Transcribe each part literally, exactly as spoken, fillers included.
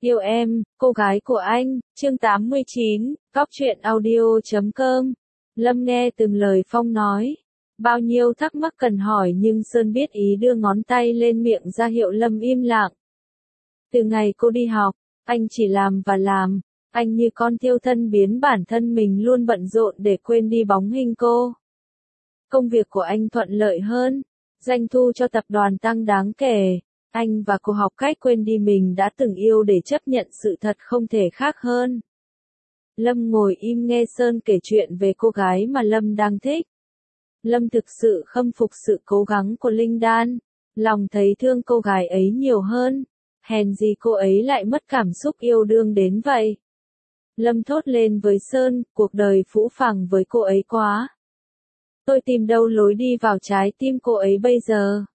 Yêu em, cô gái của anh, chương tám mươi chín, góc truyện audio chấm com. Lâm nghe từng lời Phong nói. Bao nhiêu thắc mắc cần hỏi nhưng Sơn biết ý đưa ngón tay lên miệng ra hiệu Lâm im lặng. Từ ngày cô đi học, anh chỉ làm và làm. Anh như con thiêu thân biến bản thân mình luôn bận rộn để quên đi bóng hình cô. Công việc của anh thuận lợi hơn. Doanh thu cho tập đoàn tăng đáng kể. Anh và cô học cách quên đi mình đã từng yêu để chấp nhận sự thật không thể khác hơn. Lâm ngồi im nghe Sơn kể chuyện về cô gái mà Lâm đang thích. Lâm thực sự khâm phục sự cố gắng của Linh Đan. Lòng thấy thương cô gái ấy nhiều hơn. Hèn gì cô ấy lại mất cảm xúc yêu đương đến vậy. Lâm thốt lên với Sơn, cuộc đời phũ phàng với cô ấy quá. Tôi tìm đâu lối đi vào trái tim cô ấy bây giờ.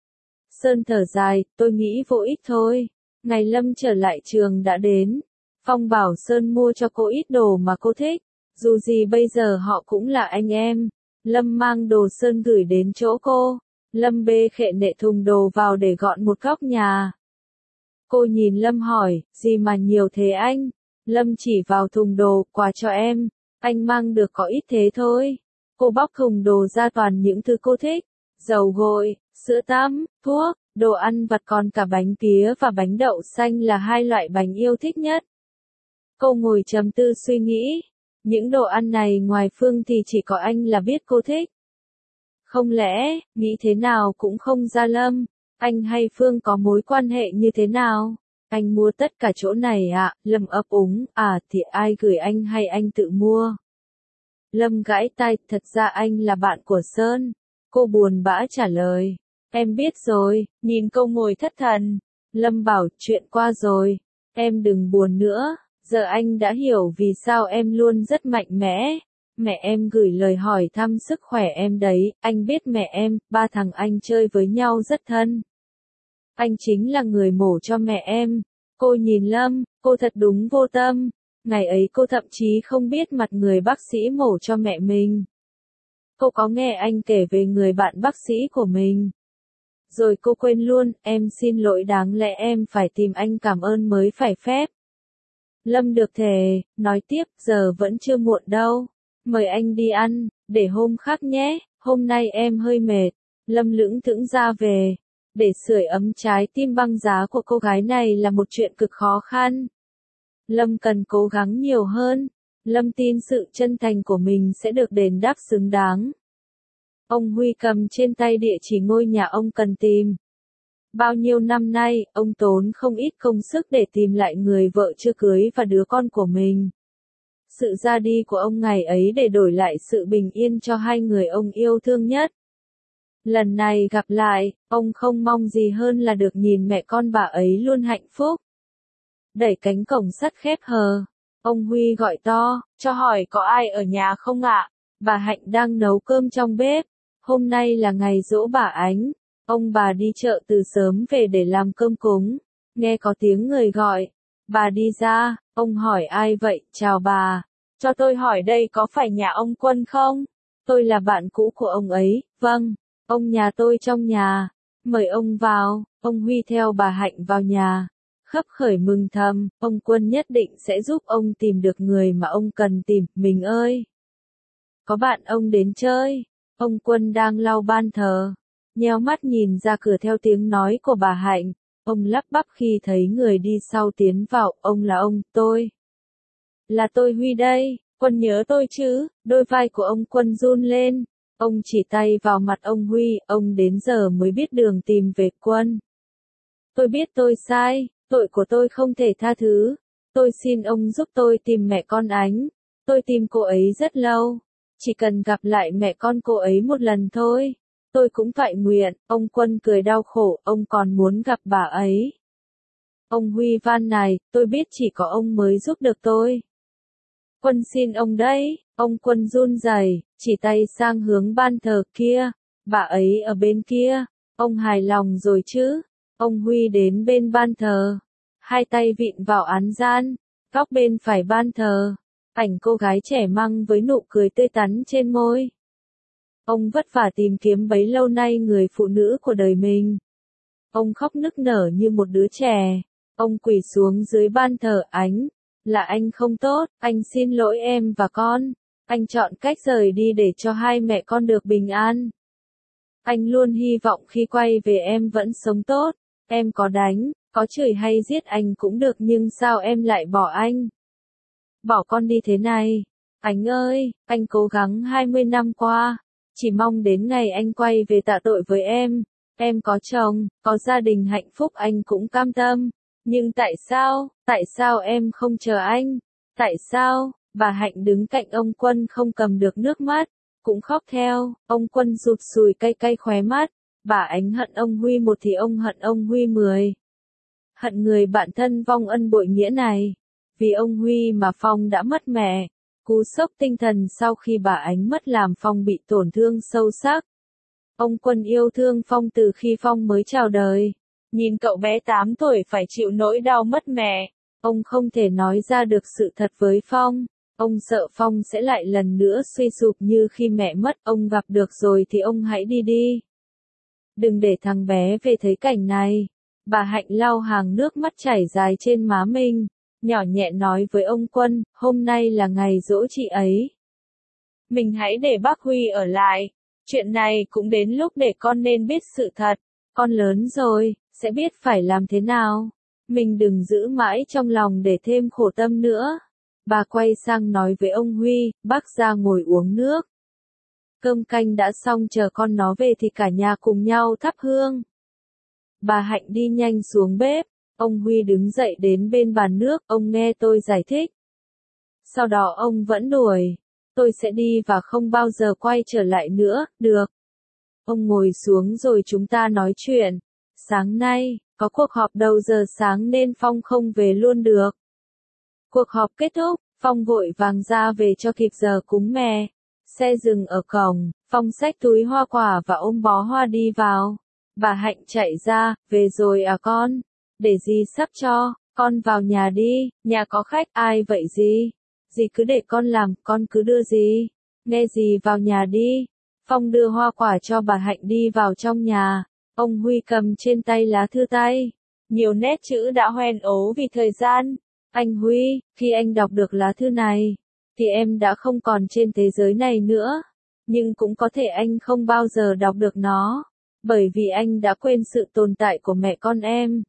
Sơn thở dài, tôi nghĩ vô ích thôi. Ngày Lâm trở lại trường đã đến. Phong bảo Sơn mua cho cô ít đồ mà cô thích. Dù gì bây giờ họ cũng là anh em. Lâm mang đồ Sơn gửi đến chỗ cô. Lâm bê khệ nệ thùng đồ vào để gọn một góc nhà. Cô nhìn Lâm hỏi, gì mà nhiều thế anh? Lâm chỉ vào thùng đồ, quà cho em. Anh mang được có ít thế thôi. Cô bóc thùng đồ ra toàn những thứ cô thích. Dầu gội, sữa tắm, thuốc, đồ ăn vặt còn cả bánh pía và bánh đậu xanh là hai loại bánh yêu thích nhất. Cô ngồi trầm tư suy nghĩ. Những đồ ăn này ngoài Phương thì chỉ có anh là biết cô thích. Không lẽ, nghĩ thế nào cũng không ra Lâm. Anh hay Phương có mối quan hệ như thế nào? Anh mua tất cả chỗ này ạ, à? Lâm ấp úng, à thì ai gửi anh hay anh tự mua? Lâm gãi tay, thật ra anh là bạn của Sơn. Cô buồn bã trả lời. Em biết rồi, nhìn cô ngồi thất thần. Lâm bảo, chuyện qua rồi. Em đừng buồn nữa, giờ anh đã hiểu vì sao em luôn rất mạnh mẽ. Mẹ em gửi lời hỏi thăm sức khỏe em đấy, anh biết mẹ em, ba thằng anh chơi với nhau rất thân. Anh chính là người mổ cho mẹ em. Cô nhìn Lâm, cô thật đúng vô tâm. Ngày ấy cô thậm chí không biết mặt người bác sĩ mổ cho mẹ mình. Cô có nghe anh kể về người bạn bác sĩ của mình. Rồi cô quên luôn, em xin lỗi đáng lẽ em phải tìm anh cảm ơn mới phải phép. Lâm được thề, nói tiếp, giờ vẫn chưa muộn đâu. Mời anh đi ăn, để hôm khác nhé, hôm nay em hơi mệt. Lâm lững thững ra về. Để sưởi ấm trái tim băng giá của cô gái này là một chuyện cực khó khăn. Lâm cần cố gắng nhiều hơn. Lâm tin sự chân thành của mình sẽ được đền đáp xứng đáng. Ông Huy cầm trên tay địa chỉ ngôi nhà ông cần tìm. Bao nhiêu năm nay, ông tốn không ít công sức để tìm lại người vợ chưa cưới và đứa con của mình. Sự ra đi của ông ngày ấy để đổi lại sự bình yên cho hai người ông yêu thương nhất. Lần này gặp lại, ông không mong gì hơn là được nhìn mẹ con bà ấy luôn hạnh phúc. Đẩy cánh cổng sắt khép hờ. Ông Huy gọi to, cho hỏi có ai ở nhà không ạ? Bà Hạnh đang nấu cơm trong bếp. Hôm nay là ngày giỗ bà Ánh. Ông bà đi chợ từ sớm về để làm cơm cúng. Nghe có tiếng người gọi. Bà đi ra, ông hỏi ai vậy? Chào bà. Cho tôi hỏi đây có phải nhà ông Quân không? Tôi là bạn cũ của ông ấy. Vâng, ông nhà tôi trong nhà. Mời ông vào. Ông Huy theo bà Hạnh vào nhà. Khấp khởi mừng thầm, ông Quân nhất định sẽ giúp ông tìm được người mà ông cần tìm. Mình ơi! Có bạn ông đến chơi. Ông Quân đang lau ban thờ. Nheo mắt nhìn ra cửa theo tiếng nói của bà Hạnh. Ông lắp bắp khi thấy người đi sau tiến vào. Ông là ông, tôi. Là tôi Huy đây. Quân nhớ tôi chứ? Đôi vai của ông Quân run lên. Ông chỉ tay vào mặt ông Huy. Ông đến giờ mới biết đường tìm về Quân. Tôi biết tôi sai. Tội của tôi không thể tha thứ. Tôi xin ông giúp tôi tìm mẹ con Ánh. Tôi tìm cô ấy rất lâu. Chỉ cần gặp lại mẹ con cô ấy một lần thôi. Tôi cũng toại nguyện. Ông Quân cười đau khổ. Ông còn muốn gặp bà ấy. Ông Huy van này. Tôi biết chỉ có ông mới giúp được tôi. Quân xin ông đấy. Ông Quân run rẩy, chỉ tay sang hướng ban thờ kia. Bà ấy ở bên kia. Ông hài lòng rồi chứ? Ông Huy đến bên ban thờ. Hai tay vịn vào án gian. Góc bên phải ban thờ. Ảnh cô gái trẻ măng với nụ cười tươi tắn trên môi. Ông vất vả tìm kiếm bấy lâu nay người phụ nữ của đời mình. Ông khóc nức nở như một đứa trẻ. Ông quỳ xuống dưới ban thờ Ánh. Là anh không tốt, anh xin lỗi em và con. Anh chọn cách rời đi để cho hai mẹ con được bình an. Anh luôn hy vọng khi quay về em vẫn sống tốt. Em có đánh, có chửi hay giết anh cũng được nhưng sao em lại bỏ anh? Bỏ con đi thế này. Ánh ơi, anh cố gắng hai mươi năm qua. Chỉ mong đến ngày anh quay về tạ tội với em. Em có chồng, có gia đình hạnh phúc anh cũng cam tâm. Nhưng tại sao, tại sao em không chờ anh? Tại sao? Bà Hạnh đứng cạnh ông Quân không cầm được nước mắt, cũng khóc theo. Ông Quân rụt sùi cay cay khóe mắt. Bà Ánh hận ông Huy một thì ông hận ông Huy mười. Hận người bạn thân vong ân bội nghĩa này. Vì ông Huy mà Phong đã mất mẹ. Cú sốc tinh thần sau khi bà Ánh mất làm Phong bị tổn thương sâu sắc. Ông Quân yêu thương Phong từ khi Phong mới chào đời. Nhìn cậu bé tám tuổi phải chịu nỗi đau mất mẹ. Ông không thể nói ra được sự thật với Phong. Ông sợ Phong sẽ lại lần nữa suy sụp như khi mẹ mất. Ông gặp được rồi thì ông hãy đi đi. Đừng để thằng bé về thấy cảnh này. Bà Hạnh lau hàng nước mắt chảy dài trên má mình. Nhỏ nhẹ nói với ông Quân, hôm nay là ngày giỗ chị ấy. Mình hãy để bác Huy ở lại. Chuyện này cũng đến lúc để con nên biết sự thật. Con lớn rồi, sẽ biết phải làm thế nào. Mình đừng giữ mãi trong lòng để thêm khổ tâm nữa. Bà quay sang nói với ông Huy, bác ra ngồi uống nước. Cơm canh đã xong chờ con nó về thì cả nhà cùng nhau thắp hương. Bà Hạnh đi nhanh xuống bếp. Ông Huy đứng dậy đến bên bàn nước, ông nghe tôi giải thích. Sau đó ông vẫn đuổi. Tôi sẽ đi và không bao giờ quay trở lại nữa, được. Ông ngồi xuống rồi chúng ta nói chuyện. Sáng nay, có cuộc họp đầu giờ sáng nên Phong không về luôn được. Cuộc họp kết thúc, Phong vội vàng ra về cho kịp giờ cúng mẹ. Xe dừng ở cổng, Phong xách túi hoa quả và ôm bó hoa đi vào. Bà Hạnh chạy ra, về rồi à con? Để dì sắp cho, con vào nhà đi, nhà có khách, ai vậy dì? Dì cứ để con làm, con cứ đưa dì. Nghe dì vào nhà đi. Phong đưa hoa quả cho bà Hạnh đi vào trong nhà. Ông Huy cầm trên tay lá thư tay. Nhiều nét chữ đã hoen ố vì thời gian. Anh Huy, khi anh đọc được lá thư này, thì em đã không còn trên thế giới này nữa. Nhưng cũng có thể anh không bao giờ đọc được nó. Bởi vì anh đã quên sự tồn tại của mẹ con em.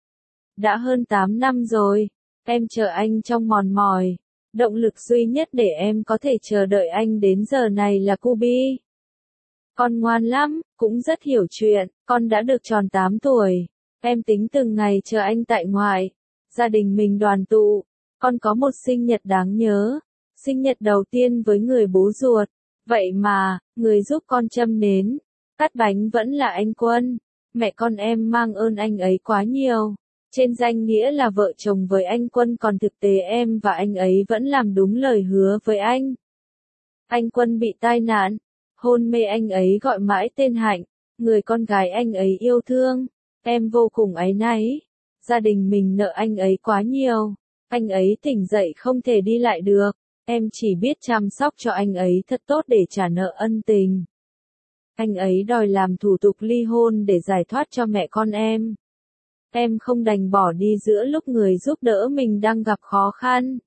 Đã hơn tám năm rồi, em chờ anh trong mòn mỏi. Động lực duy nhất để em có thể chờ đợi anh đến giờ này là Cubi. Con ngoan lắm, cũng rất hiểu chuyện, con đã được tròn tám tuổi. Em tính từng ngày chờ anh tại ngoại. Gia đình mình đoàn tụ. Con có một sinh nhật đáng nhớ. Sinh nhật đầu tiên với người bố ruột. Vậy mà, người giúp con châm nến, cắt bánh vẫn là anh Quân. Mẹ con em mang ơn anh ấy quá nhiều. Trên danh nghĩa là vợ chồng với anh Quân còn thực tế em và anh ấy vẫn làm đúng lời hứa với anh. Anh Quân bị tai nạn. Hôn mê anh ấy gọi mãi tên Hạnh, người con gái anh ấy yêu thương. Em vô cùng áy náy. Gia đình mình nợ anh ấy quá nhiều. Anh ấy tỉnh dậy không thể đi lại được. Em chỉ biết chăm sóc cho anh ấy thật tốt để trả nợ ân tình. Anh ấy đòi làm thủ tục ly hôn để giải thoát cho mẹ con em. Em không đành bỏ đi giữa lúc người giúp đỡ mình đang gặp khó khăn.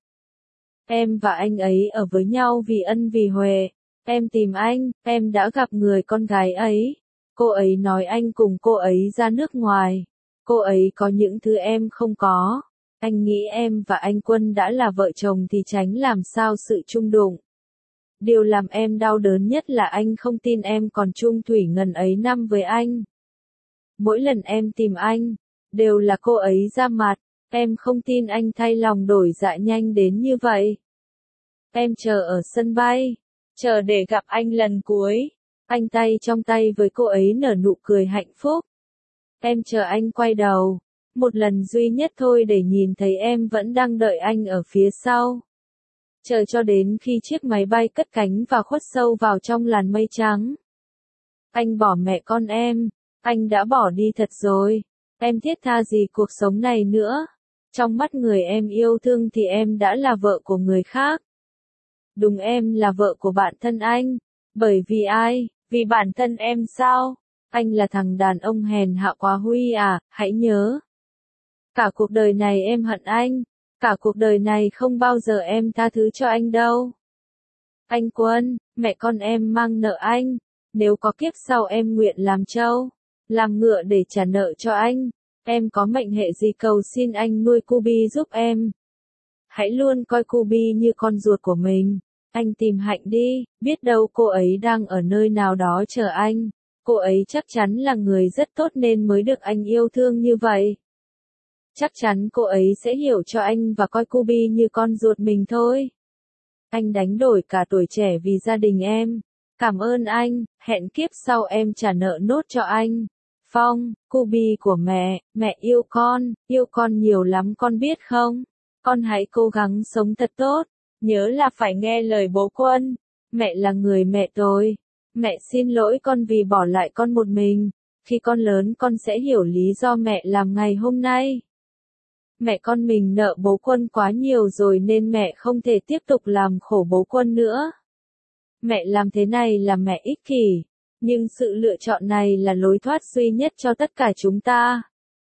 Em và anh ấy ở với nhau vì ân vì huệ. Em tìm anh, em đã gặp người con gái ấy. Cô ấy nói anh cùng cô ấy ra nước ngoài. Cô ấy có những thứ em không có. Anh nghĩ em và anh Quân đã là vợ chồng thì tránh làm sao sự chung đụng. Điều làm em đau đớn nhất là anh không tin em còn chung thủy ngần ấy năm với anh. Mỗi lần em tìm anh, đều là cô ấy ra mặt. Em không tin anh thay lòng đổi dạ nhanh đến như vậy. Em chờ ở sân bay, chờ để gặp anh lần cuối. Anh tay trong tay với cô ấy nở nụ cười hạnh phúc. Em chờ anh quay đầu, một lần duy nhất thôi để nhìn thấy em vẫn đang đợi anh ở phía sau. Chờ cho đến khi chiếc máy bay cất cánh và khuất sâu vào trong làn mây trắng. Anh bỏ mẹ con em, anh đã bỏ đi thật rồi. Em thiết tha gì cuộc sống này nữa. Trong mắt người em yêu thương thì em đã là vợ của người khác. Đúng, em là vợ của bạn thân anh. Bởi vì ai? Vì bản thân em sao? Anh là thằng đàn ông hèn hạ quá Huy à, hãy nhớ. Cả cuộc đời này em hận anh, cả cuộc đời này không bao giờ em tha thứ cho anh đâu. Anh Quân, mẹ con em mang nợ anh, nếu có kiếp sau em nguyện làm trâu, làm ngựa để trả nợ cho anh. Em có mệnh hệ gì cầu xin anh nuôi Cubi giúp em. Hãy luôn coi Cubi như con ruột của mình. Anh tìm Hạnh đi, biết đâu cô ấy đang ở nơi nào đó chờ anh. Cô ấy chắc chắn là người rất tốt nên mới được anh yêu thương như vậy. Chắc chắn cô ấy sẽ hiểu cho anh và coi Cubi như con ruột mình thôi. Anh đánh đổi cả tuổi trẻ vì gia đình em. Cảm ơn anh, hẹn kiếp sau em trả nợ nốt cho anh. Phong, Cubi của mẹ, mẹ yêu con, yêu con nhiều lắm con biết không? Con hãy cố gắng sống thật tốt, nhớ là phải nghe lời bố Quân. Mẹ là người mẹ tôi. Mẹ xin lỗi con vì bỏ lại con một mình. Khi con lớn con sẽ hiểu lý do mẹ làm ngày hôm nay. Mẹ con mình nợ bố Quân quá nhiều rồi nên mẹ không thể tiếp tục làm khổ bố Quân nữa. Mẹ làm thế này là mẹ ích kỷ, nhưng sự lựa chọn này là lối thoát duy nhất cho tất cả chúng ta.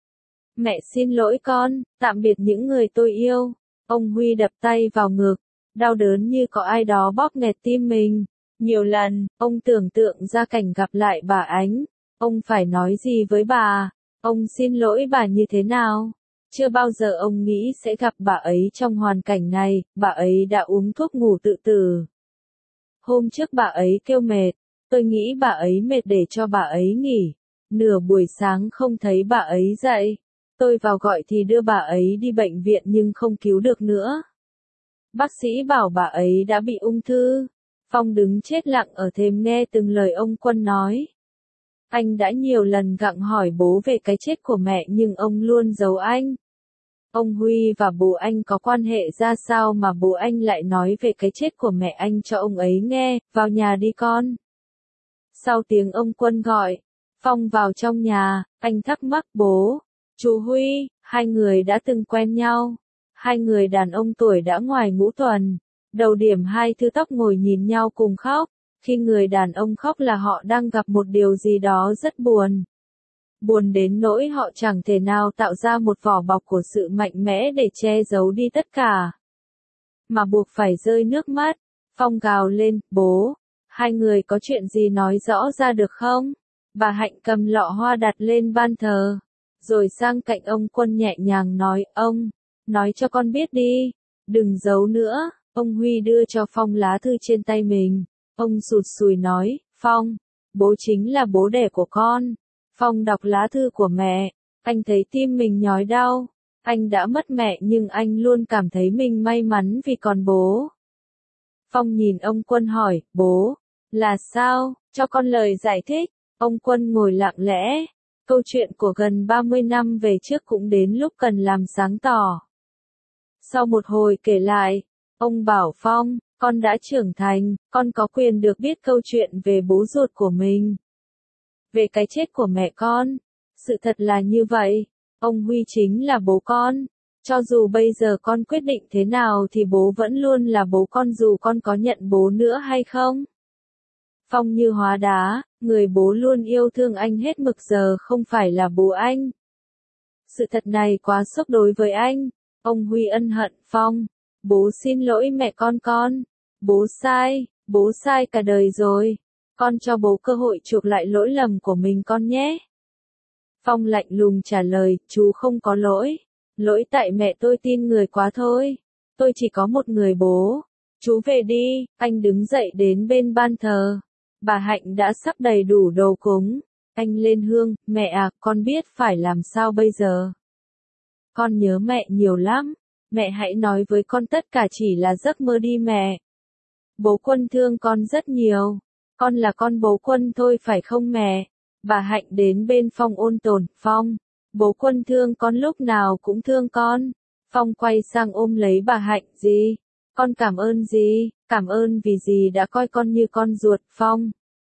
Mẹ xin lỗi con, tạm biệt những người tôi yêu. Ông Huy đập tay vào ngực, đau đớn như có ai đó bóp nghẹt tim mình. Nhiều lần, ông tưởng tượng ra cảnh gặp lại bà Ánh. Ông phải nói gì với bà? Ông xin lỗi bà như thế nào? Chưa bao giờ ông nghĩ sẽ gặp bà ấy trong hoàn cảnh này, bà ấy đã uống thuốc ngủ tự tử. Hôm trước bà ấy kêu mệt, tôi nghĩ bà ấy mệt để cho bà ấy nghỉ. Nửa buổi sáng không thấy bà ấy dậy. Tôi vào gọi thì đưa bà ấy đi bệnh viện nhưng không cứu được nữa. Bác sĩ bảo bà ấy đã bị ung thư. Phong đứng chết lặng ở thềm nghe từng lời ông Quân nói. Anh đã nhiều lần gặng hỏi bố về cái chết của mẹ nhưng ông luôn giấu anh. Ông Huy và bố anh có quan hệ ra sao mà bố anh lại nói về cái chết của mẹ anh cho ông ấy nghe, vào nhà đi con. Sau tiếng ông Quân gọi, Phong vào trong nhà, anh thắc mắc bố, chú Huy, hai người đã từng quen nhau. Hai người đàn ông tuổi đã ngoài ngũ tuần, đầu điểm hai thứ tóc ngồi nhìn nhau cùng khóc. Khi người đàn ông khóc là họ đang gặp một điều gì đó rất buồn. Buồn đến nỗi họ chẳng thể nào tạo ra một vỏ bọc của sự mạnh mẽ để che giấu đi tất cả. Mà buộc phải rơi nước mắt. Phong gào lên, bố, hai người có chuyện gì nói rõ ra được không? Bà Hạnh cầm lọ hoa đặt lên ban thờ. Rồi sang cạnh ông Quân nhẹ nhàng nói, ông, nói cho con biết đi, đừng giấu nữa. Ông Huy đưa cho Phong lá thư trên tay mình. Ông sụt sùi nói, Phong, bố chính là bố đẻ của con. Phong đọc lá thư của mẹ, anh thấy tim mình nhói đau. Anh đã mất mẹ nhưng anh luôn cảm thấy mình may mắn vì còn bố. Phong nhìn ông Quân hỏi, bố, là sao, cho con lời giải thích. Ông Quân ngồi lặng lẽ. Câu chuyện của gần ba mươi năm về trước cũng đến lúc cần làm sáng tỏ. Sau một hồi kể lại, ông bảo Phong, con đã trưởng thành, con có quyền được biết câu chuyện về bố ruột của mình. Về cái chết của mẹ con. Sự thật là như vậy, ông Huy chính là bố con. Cho dù bây giờ con quyết định thế nào thì bố vẫn luôn là bố con dù con có nhận bố nữa hay không. Phong như hóa đá, người bố luôn yêu thương anh hết mực giờ không phải là bố anh. Sự thật này quá sốc đối với anh. Ông Huy ân hận Phong. Bố xin lỗi mẹ con con. Bố sai, bố sai cả đời rồi. Con cho bố cơ hội chuộc lại lỗi lầm của mình con nhé. Phong lạnh lùng trả lời, chú không có lỗi. Lỗi tại mẹ tôi tin người quá thôi. Tôi chỉ có một người bố. Chú về đi, anh đứng dậy đến bên ban thờ. Bà Hạnh đã sắp đầy đủ đồ cúng. Anh lên hương, mẹ à, con biết phải làm sao bây giờ. Con nhớ mẹ nhiều lắm. Mẹ hãy nói với con tất cả chỉ là giấc mơ đi mẹ. Bố Quân thương con rất nhiều. Con là con bố Quân thôi phải không mẹ? Bà Hạnh đến bên Phong ôn tồn, Phong. Bố Quân thương con lúc nào cũng thương con. Phong quay sang ôm lấy bà Hạnh, gì? Con cảm ơn gì? Cảm ơn vì dì đã coi con như con ruột, Phong.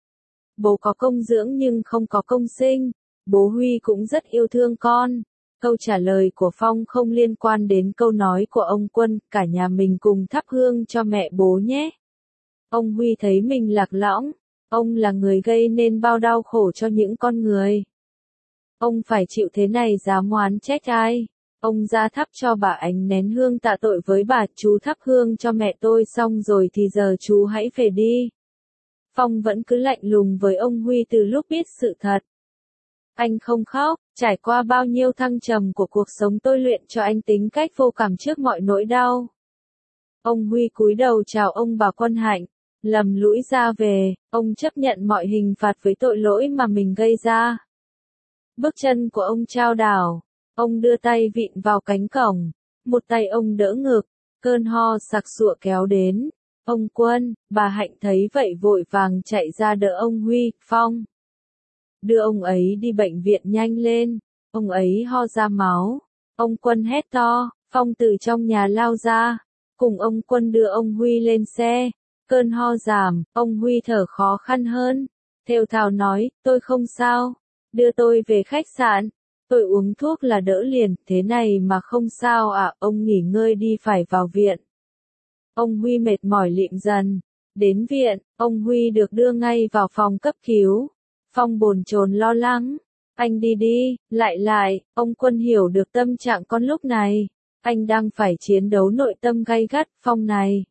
Bố có công dưỡng nhưng không có công sinh. Bố Huy cũng rất yêu thương con. Câu trả lời của Phong không liên quan đến câu nói của ông Quân, cả nhà mình cùng thắp hương cho mẹ bố nhé. Ông Huy thấy mình lạc lõng. Ông là người gây nên bao đau khổ cho những con người. Ông phải chịu thế này dám oán trách ai? Ông ra thắp cho bà ánh nén hương tạ tội với bà, chú thắp hương cho mẹ tôi xong rồi thì giờ chú hãy về đi. Phong vẫn cứ lạnh lùng với ông Huy từ lúc biết sự thật. Anh không khóc, trải qua bao nhiêu thăng trầm của cuộc sống tôi luyện cho anh tính cách vô cảm trước mọi nỗi đau. Ông Huy cúi đầu chào ông bà Quân Hạnh, lầm lũi ra về, ông chấp nhận mọi hình phạt với tội lỗi mà mình gây ra. Bước chân của ông chao đảo, ông đưa tay vịn vào cánh cổng, một tay ông đỡ ngực, cơn ho sặc sụa kéo đến. Ông Quân, bà Hạnh thấy vậy vội vàng chạy ra đỡ ông Huy, Phong. Đưa ông ấy đi bệnh viện nhanh lên, ông ấy ho ra máu. Ông Quân hét to, Phong từ trong nhà lao ra, cùng ông Quân đưa ông Huy lên xe. Cơn ho giảm, ông Huy thở khó khăn hơn. Thều thào nói, tôi không sao, đưa tôi về khách sạn. Tôi uống thuốc là đỡ liền, thế này mà không sao à, ông nghỉ ngơi đi phải vào viện. Ông Huy mệt mỏi lịm dần. Đến viện, ông Huy được đưa ngay vào phòng cấp cứu. Phong bồn chồn lo lắng. Anh đi đi, lại lại, ông Quân hiểu được tâm trạng con lúc này. Anh đang phải chiến đấu nội tâm gay gắt, Phong này.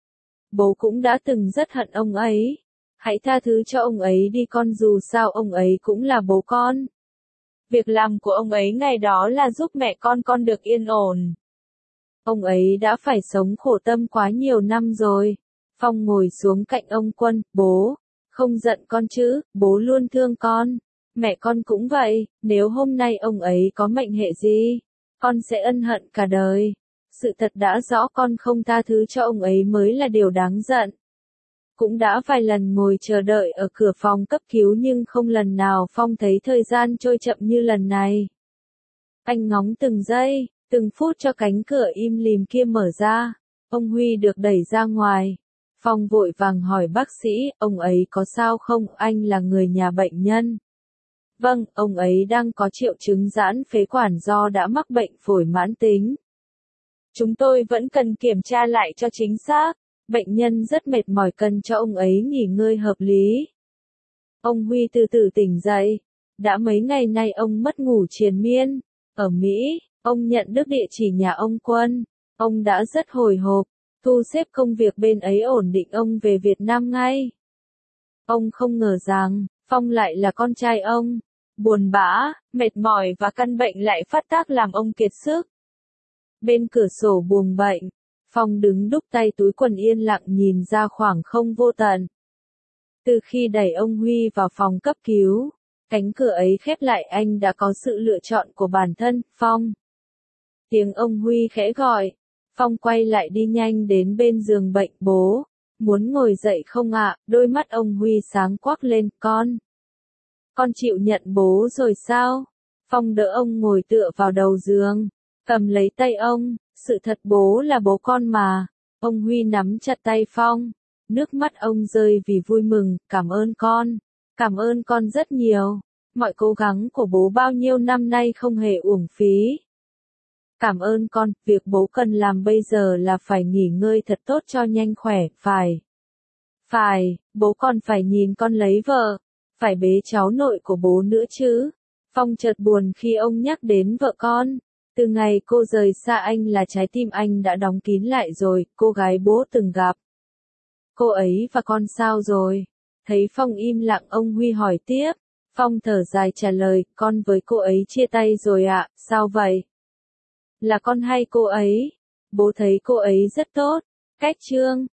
Bố cũng đã từng rất hận ông ấy. Hãy tha thứ cho ông ấy đi con, dù sao ông ấy cũng là bố con. Việc làm của ông ấy ngày đó là giúp mẹ con con được yên ổn. Ông ấy đã phải sống khổ tâm quá nhiều năm rồi. Phong ngồi xuống cạnh ông Quân, bố, không giận con chứ, bố luôn thương con. Mẹ con cũng vậy, nếu hôm nay ông ấy có mệnh hệ gì, con sẽ ân hận cả đời. Sự thật đã rõ con không tha thứ cho ông ấy mới là điều đáng giận. Cũng đã vài lần ngồi chờ đợi ở cửa phòng cấp cứu nhưng không lần nào Phong thấy thời gian trôi chậm như lần này. Anh ngóng từng giây, từng phút cho cánh cửa im lìm kia mở ra. Ông Huy được đẩy ra ngoài. Phong vội vàng hỏi bác sĩ, ông ấy có sao không, anh là người nhà bệnh nhân. Vâng, ông ấy đang có triệu chứng giãn phế quản do đã mắc bệnh phổi mãn tính. Chúng tôi vẫn cần kiểm tra lại cho chính xác. Bệnh nhân rất mệt mỏi, cần cho ông ấy nghỉ ngơi hợp lý. Ông Huy từ từ tỉnh dậy. Đã mấy ngày nay ông mất ngủ triền miên. Ở Mỹ, ông nhận được địa chỉ nhà ông Quân. Ông đã rất hồi hộp, thu xếp công việc bên ấy ổn định ông về Việt Nam ngay. Ông không ngờ rằng, Phong lại là con trai ông. Buồn bã, mệt mỏi và căn bệnh lại phát tác làm ông kiệt sức. Bên cửa sổ buồng bệnh, Phong đứng đúc tay túi quần yên lặng nhìn ra khoảng không vô tận. Từ khi đẩy ông Huy vào phòng cấp cứu, cánh cửa ấy khép lại, anh đã có sự lựa chọn của bản thân, Phong. Tiếng ông Huy khẽ gọi, Phong quay lại đi nhanh đến bên giường bệnh, bố, muốn ngồi dậy không ạ? Đôi mắt ông Huy sáng quắc lên, con. Con chịu nhận bố rồi sao? Phong đỡ ông ngồi tựa vào đầu giường, cầm lấy tay ông, sự thật bố là bố con mà. Ông Huy nắm chặt tay Phong, nước mắt ông rơi vì vui mừng, cảm ơn con, cảm ơn con rất nhiều, mọi cố gắng của bố bao nhiêu năm nay không hề uổng phí. Cảm ơn con, việc bố cần làm bây giờ là phải nghỉ ngơi thật tốt cho nhanh khỏe, phải. Phải, bố còn phải nhìn con lấy vợ, phải bế cháu nội của bố nữa chứ. Phong chợt buồn khi ông nhắc đến vợ con. Từ ngày cô rời xa anh là trái tim anh đã đóng kín lại rồi, cô gái bố từng gặp. Cô ấy và con sao rồi? Thấy Phong im lặng, ông Huy hỏi tiếp. Phong thở dài trả lời, con với cô ấy chia tay rồi ạ, sao vậy? Là con hay cô ấy? Bố thấy cô ấy rất tốt. Cách Trương,